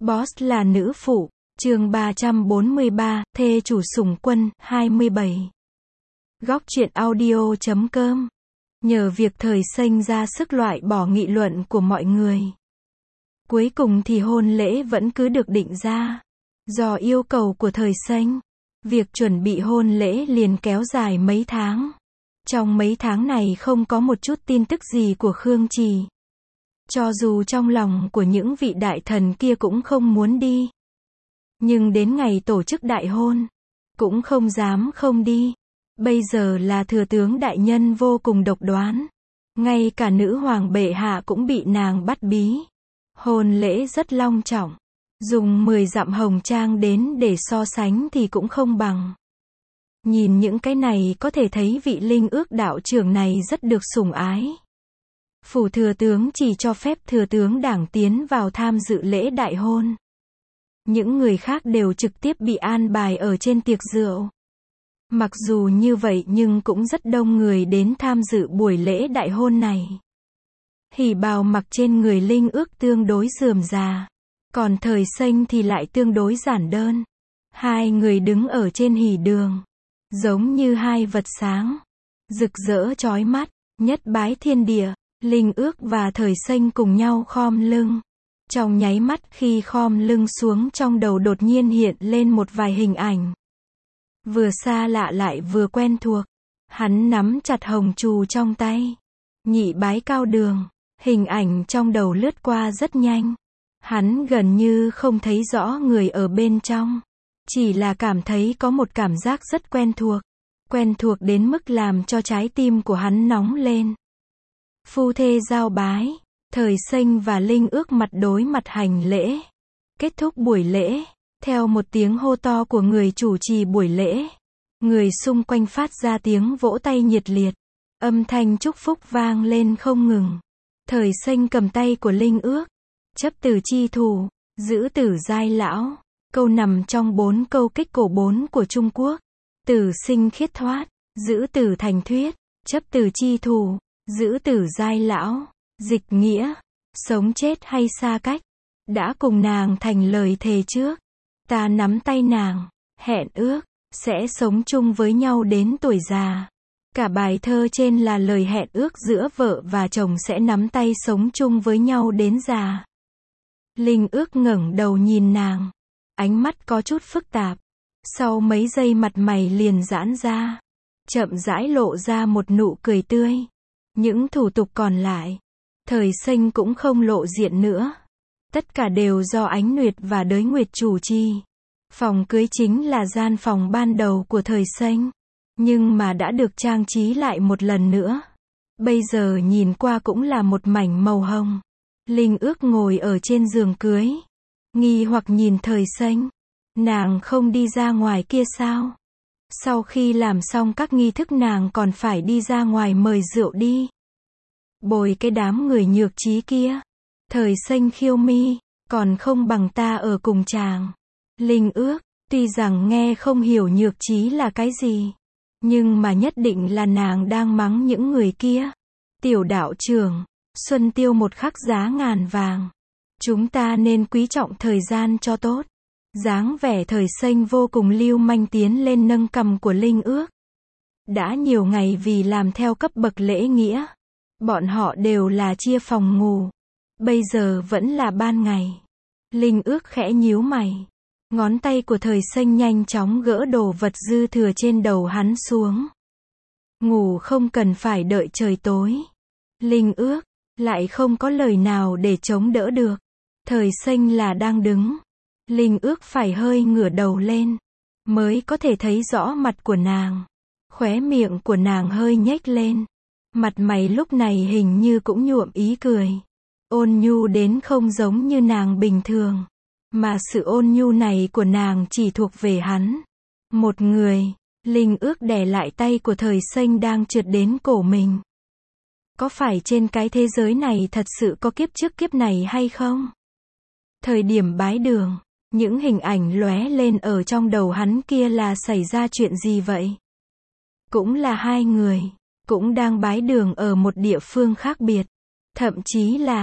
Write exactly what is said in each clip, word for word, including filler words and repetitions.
Boss là nữ phụ, chương ba trăm bốn mươi ba, thê chủ sủng quân, hai mươi bảy. Góc truyện audio chấm com. Nhờ việc thời xanh ra sức loại bỏ nghị luận của mọi người. Cuối cùng thì hôn lễ vẫn cứ được định ra. Do yêu cầu của thời xanh, việc chuẩn bị hôn lễ liền kéo dài mấy tháng. Trong mấy tháng này không có một chút tin tức gì của Khương Trì. Cho dù trong lòng của những vị đại thần kia cũng không muốn đi. Nhưng đến ngày tổ chức đại hôn, cũng không dám không đi. Bây giờ là thừa tướng đại nhân vô cùng độc đoán. Ngay cả nữ hoàng bệ hạ cũng bị nàng bắt bí. Hôn lễ rất long trọng. Dùng mười dặm hồng trang đến để so sánh thì cũng không bằng. Nhìn những cái này có thể thấy vị Linh Ước đạo trưởng này rất được sủng ái. Phủ thừa tướng chỉ cho phép thừa tướng đảng tiến vào tham dự lễ đại hôn. Những người khác đều trực tiếp bị an bài ở trên tiệc rượu. Mặc dù như vậy nhưng cũng rất đông người đến tham dự buổi lễ đại hôn này. Hỉ bào mặc trên người Linh Ước tương đối rườm rà. Còn thời xanh thì lại tương đối giản đơn. Hai người đứng ở trên hỉ đường. Giống như hai vật sáng. Rực rỡ chói mắt, nhất bái thiên địa. Linh Ước và thời xanh cùng nhau khom lưng. Trong nháy mắt khi khom lưng xuống trong đầu đột nhiên hiện lên một vài hình ảnh. Vừa xa lạ lại vừa quen thuộc. Hắn nắm chặt hồng trù trong tay. Nhị bái cao đường. Hình ảnh trong đầu lướt qua rất nhanh. Hắn gần như không thấy rõ người ở bên trong. Chỉ là cảm thấy có một cảm giác rất quen thuộc. Quen thuộc đến mức làm cho trái tim của hắn nóng lên. Phu thê giao bái. Thời xanh và Linh Ước mặt đối mặt hành lễ. Kết thúc buổi lễ. Theo một tiếng hô to của người chủ trì buổi lễ. Người xung quanh phát ra tiếng vỗ tay nhiệt liệt. Âm thanh chúc phúc vang lên không ngừng. Thời xanh cầm tay của Linh Ước. Chấp tử chi thủ, giữ tử giai lão. Câu nằm trong bốn câu kích cổ bốn của Trung Quốc. Tử sinh khiết thoát, giữ tử thành thuyết, chấp tử chi thủ, giữ tử giai lão. Dịch nghĩa, sống chết hay xa cách. Đã cùng nàng thành lời thề trước. Ta nắm tay nàng, hẹn ước, sẽ sống chung với nhau đến tuổi già. Cả bài thơ trên là lời hẹn ước giữa vợ và chồng sẽ nắm tay sống chung với nhau đến già. Linh Ước ngẩng đầu nhìn nàng. Ánh mắt có chút phức tạp. Sau mấy giây mặt mày liền giãn ra. Chậm rãi lộ ra một nụ cười tươi. Những thủ tục còn lại. Thời xanh cũng không lộ diện nữa. Tất cả đều do Ánh Nguyệt và Đới Nguyệt chủ trì. Phòng cưới chính là gian phòng ban đầu của thời xanh. Nhưng mà đã được trang trí lại một lần nữa. Bây giờ nhìn qua cũng là một mảnh màu hồng. Linh Ước ngồi ở trên giường cưới. Nghi hoặc nhìn thời xanh. Nàng không đi ra ngoài kia sao? Sau khi làm xong các nghi thức nàng còn phải đi ra ngoài mời rượu đi. Bồi cái đám người nhược trí kia. Thời xanh khiêu mi. Còn không bằng ta ở cùng chàng. Linh Ước, tuy rằng nghe không hiểu nhược trí là cái gì. Nhưng mà nhất định là nàng đang mắng những người kia. Tiểu đạo trưởng, Xuân Tiêu một khắc giá ngàn vàng. Chúng ta nên quý trọng thời gian cho tốt. Dáng vẻ thời xanh vô cùng lưu manh tiến lên nâng cằm của Linh Ước. Đã nhiều ngày vì làm theo cấp bậc lễ nghĩa. Bọn họ đều là chia phòng ngủ. Bây giờ vẫn là ban ngày. Linh Ước khẽ nhíu mày. Ngón tay của thời xanh nhanh chóng gỡ đồ vật dư thừa trên đầu hắn xuống. Ngủ không cần phải đợi trời tối. Linh Ước lại không có lời nào để chống đỡ được. Thời xanh là đang đứng. Linh Ước phải hơi ngửa đầu lên. Mới có thể thấy rõ mặt của nàng. Khóe miệng của nàng hơi nhếch lên. Mặt mày lúc này hình như cũng nhuộm ý cười. Ôn nhu đến không giống như nàng bình thường. Mà sự ôn nhu này của nàng chỉ thuộc về hắn. Một người. Linh Ước đè lại tay của thời xanh đang trượt đến cổ mình. Có phải trên cái thế giới này thật sự có kiếp trước kiếp này hay không? Thời điểm bái đường, những hình ảnh lóe lên ở trong đầu hắn kia là xảy ra chuyện gì vậy? Cũng là hai người, cũng đang bái đường ở một địa phương khác biệt. Thậm chí là,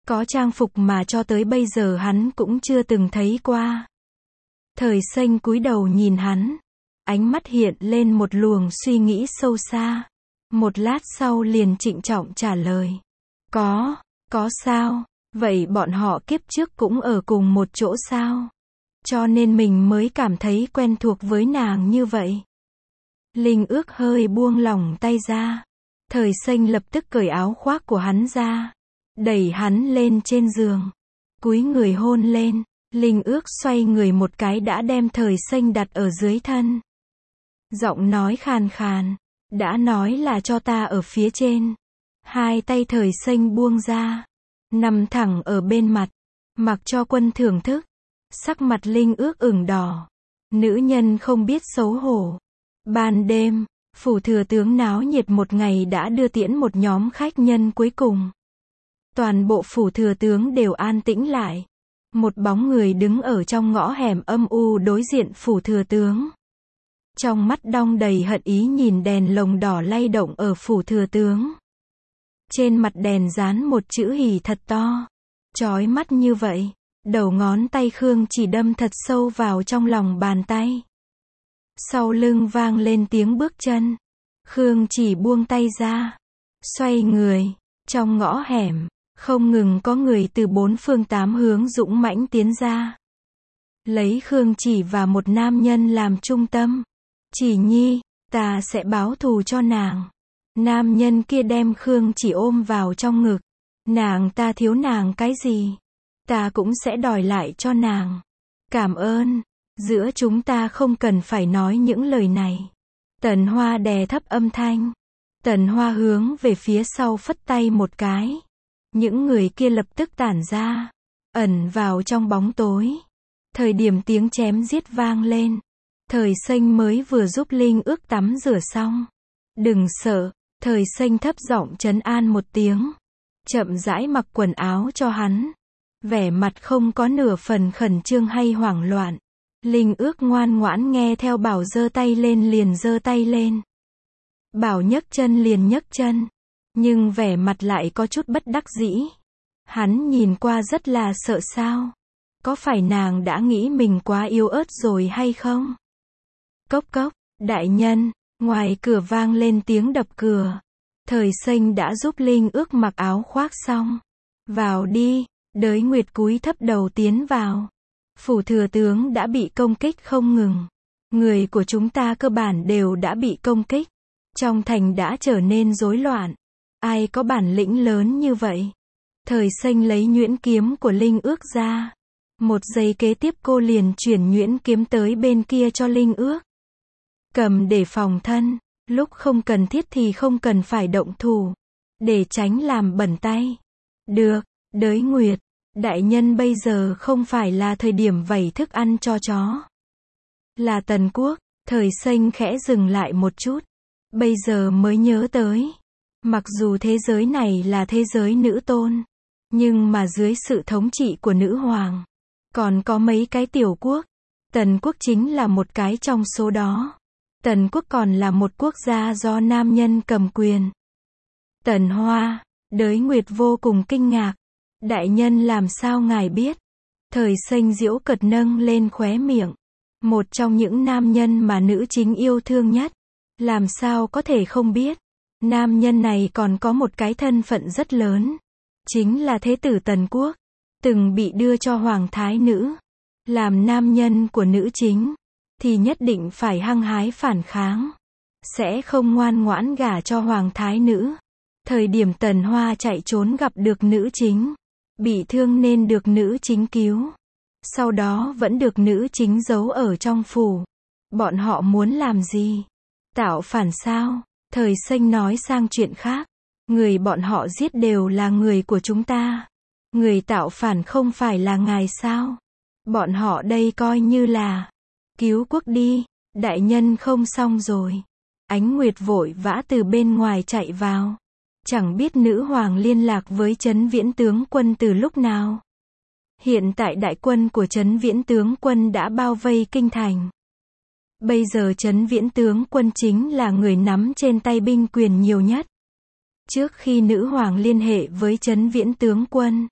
Có trang phục mà cho tới bây giờ hắn cũng chưa từng thấy qua. Thời Xanh cúi đầu nhìn hắn. Ánh mắt hiện lên một luồng suy nghĩ sâu xa. Một lát sau liền trịnh trọng trả lời. Có, có sao? Vậy bọn họ kiếp trước cũng ở cùng một chỗ sao? Cho nên mình mới cảm thấy quen thuộc với nàng như vậy. Linh Ước hơi buông lỏng tay ra. Thời Xanh lập tức cởi áo khoác của hắn ra. Đẩy hắn lên trên giường. Cúi người hôn lên. Linh Ước xoay người một cái đã đem Thời Xanh đặt ở dưới thân. Giọng nói khàn khàn. Đã nói là cho ta ở phía trên. Hai tay Thời Xanh buông ra. Nằm thẳng ở bên mặt. Mặc cho Quân thưởng thức. Sắc mặt Linh Ước ửng đỏ. Nữ nhân không biết xấu hổ. Ban đêm, phủ thừa tướng náo nhiệt một ngày đã đưa tiễn một nhóm khách nhân cuối cùng. Toàn bộ phủ thừa tướng đều an tĩnh lại. Một bóng người đứng ở trong ngõ hẻm âm u đối diện phủ thừa tướng. Trong mắt đong đầy hận ý nhìn đèn lồng đỏ lay động ở phủ thừa tướng. Trên mặt đèn dán một chữ hỉ thật to. Chói mắt như vậy. Đầu ngón tay Khương Chỉ đâm thật sâu vào trong lòng bàn tay. Sau lưng vang lên tiếng bước chân. Khương Chỉ buông tay ra. Xoay người. Trong ngõ hẻm, không ngừng có người từ bốn phương tám hướng dũng mãnh tiến ra. Lấy Khương Chỉ và một nam nhân làm trung tâm. Chỉ nhi, ta sẽ báo thù cho nàng. Nam nhân kia đem Khương Chỉ ôm vào trong ngực. Nàng ta thiếu nàng cái gì? Ta cũng sẽ đòi lại cho nàng. Cảm ơn. Giữa chúng ta không cần phải nói những lời này. Tần Hoa đè thấp âm thanh. Tần Hoa hướng về phía sau phất tay một cái. Những người kia lập tức tản ra. Ẩn vào trong bóng tối. Thời điểm tiếng chém giết vang lên. Thời Xanh mới vừa giúp Linh Ước tắm rửa xong. Đừng sợ. Thời Xanh thấp giọng trấn an một tiếng. Chậm rãi mặc quần áo cho hắn. Vẻ mặt không có nửa phần khẩn trương hay hoảng loạn. Linh Ước ngoan ngoãn nghe theo bảo giơ tay lên liền giơ tay lên. Bảo nhấc chân liền nhấc chân. Nhưng vẻ mặt lại có chút bất đắc dĩ. Hắn nhìn qua rất là sợ sao. Có phải nàng đã nghĩ mình quá yếu ớt rồi hay không? Cốc cốc, đại nhân, ngoài cửa vang lên tiếng đập cửa. Thời Xanh đã giúp Linh Ước mặc áo khoác xong. Vào đi, Đới Nguyệt cúi thấp đầu tiến vào. Phủ thừa tướng đã bị công kích không ngừng. Người của chúng ta cơ bản đều đã bị công kích. Trong thành đã trở nên rối loạn. Ai có bản lĩnh lớn như vậy? Thời Xanh lấy nhuyễn kiếm của Linh Ước ra. Một giây kế tiếp cô liền chuyển nhuyễn kiếm tới bên kia cho Linh Ước. Cầm để phòng thân. Lúc không cần thiết thì không cần phải động thủ. Để tránh làm bẩn tay. Được, Đới Nguyệt. Đại nhân bây giờ không phải là thời điểm vẩy thức ăn cho chó. Là Tần Quốc. Thời Xanh khẽ dừng lại một chút. Bây giờ mới nhớ tới. Mặc dù thế giới này là thế giới nữ tôn. Nhưng mà dưới sự thống trị của nữ hoàng. Còn có mấy cái tiểu quốc. Tần Quốc chính là một cái trong số đó. Tần Quốc còn là một quốc gia do nam nhân cầm quyền. Tần Hoa. Đới Nguyệt vô cùng kinh ngạc. Đại nhân làm sao ngài biết? Thời Xanh giễu cợt nâng lên khóe miệng. Một trong những nam nhân mà nữ chính yêu thương nhất. Làm sao có thể không biết? Nam nhân này còn có một cái thân phận rất lớn. Chính là Thế tử Tần Quốc. Từng bị đưa cho Hoàng Thái Nữ. Làm nam nhân của nữ chính. Thì nhất định phải hăng hái phản kháng. Sẽ không ngoan ngoãn gả cho Hoàng Thái Nữ. Thời điểm Tần Hoa chạy trốn gặp được nữ chính. Bị thương nên được nữ chính cứu. Sau đó vẫn được nữ chính giấu ở trong phủ. Bọn họ muốn làm gì? Tạo phản sao? Thời Xanh nói sang chuyện khác. Người bọn họ giết đều là người của chúng ta. Người tạo phản không phải là ngài sao? Bọn họ đây coi như là cứu quốc đi. Đại nhân không xong rồi. Ánh Nguyệt vội vã từ bên ngoài chạy vào. Chẳng biết nữ hoàng liên lạc với Trấn Viễn tướng quân từ lúc nào. Hiện tại đại quân của Trấn Viễn tướng quân đã bao vây kinh thành. Bây giờ Trấn Viễn tướng quân chính là người nắm trên tay binh quyền nhiều nhất. Trước khi nữ hoàng liên hệ với Trấn Viễn tướng quân,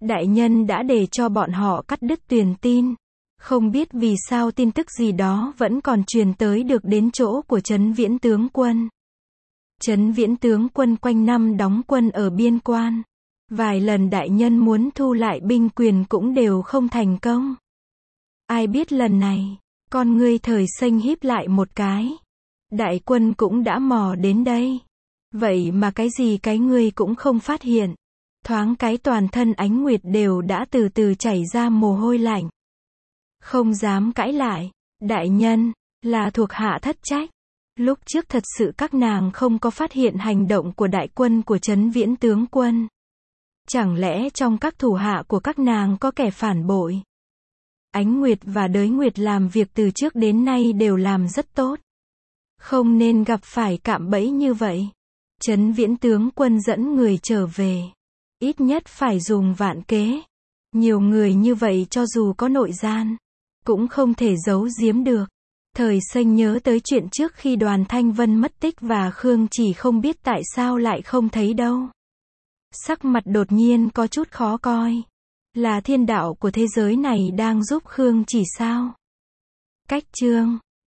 Đại nhân đã để cho bọn họ cắt đứt truyền tin. Không biết vì sao tin tức gì đó vẫn còn truyền tới được đến chỗ của Trấn Viễn tướng quân. Trấn Viễn tướng quân quanh năm đóng quân ở biên quan. Vài lần đại nhân muốn thu lại binh quyền cũng đều không thành công. Ai biết lần này, con ngươi Thời Xanh híp lại một cái. Đại quân cũng đã mò đến đây. Vậy mà cái gì cái ngươi cũng không phát hiện. Thoáng cái toàn thân Ánh Nguyệt đều đã từ từ chảy ra mồ hôi lạnh. Không dám cãi lại. Đại nhân, là thuộc hạ thất trách. Lúc trước thật sự các nàng không có phát hiện hành động của đại quân của Trấn Viễn tướng quân. Chẳng lẽ trong các thủ hạ của các nàng có kẻ phản bội? Ánh Nguyệt và Đới Nguyệt làm việc từ trước đến nay đều làm rất tốt. Không nên gặp phải cạm bẫy như vậy. Trấn Viễn tướng quân dẫn người trở về. Ít nhất phải dùng vạn kế. Nhiều người như vậy cho dù có nội gian, cũng không thể giấu giếm được. Thời Xanh nhớ tới chuyện trước khi Đoàn Thanh Vân mất tích và Khương Chỉ không biết tại sao lại không thấy đâu. Sắc mặt đột nhiên có chút khó coi. Là thiên đạo của thế giới này đang giúp Khương Chỉ sao? Cách chương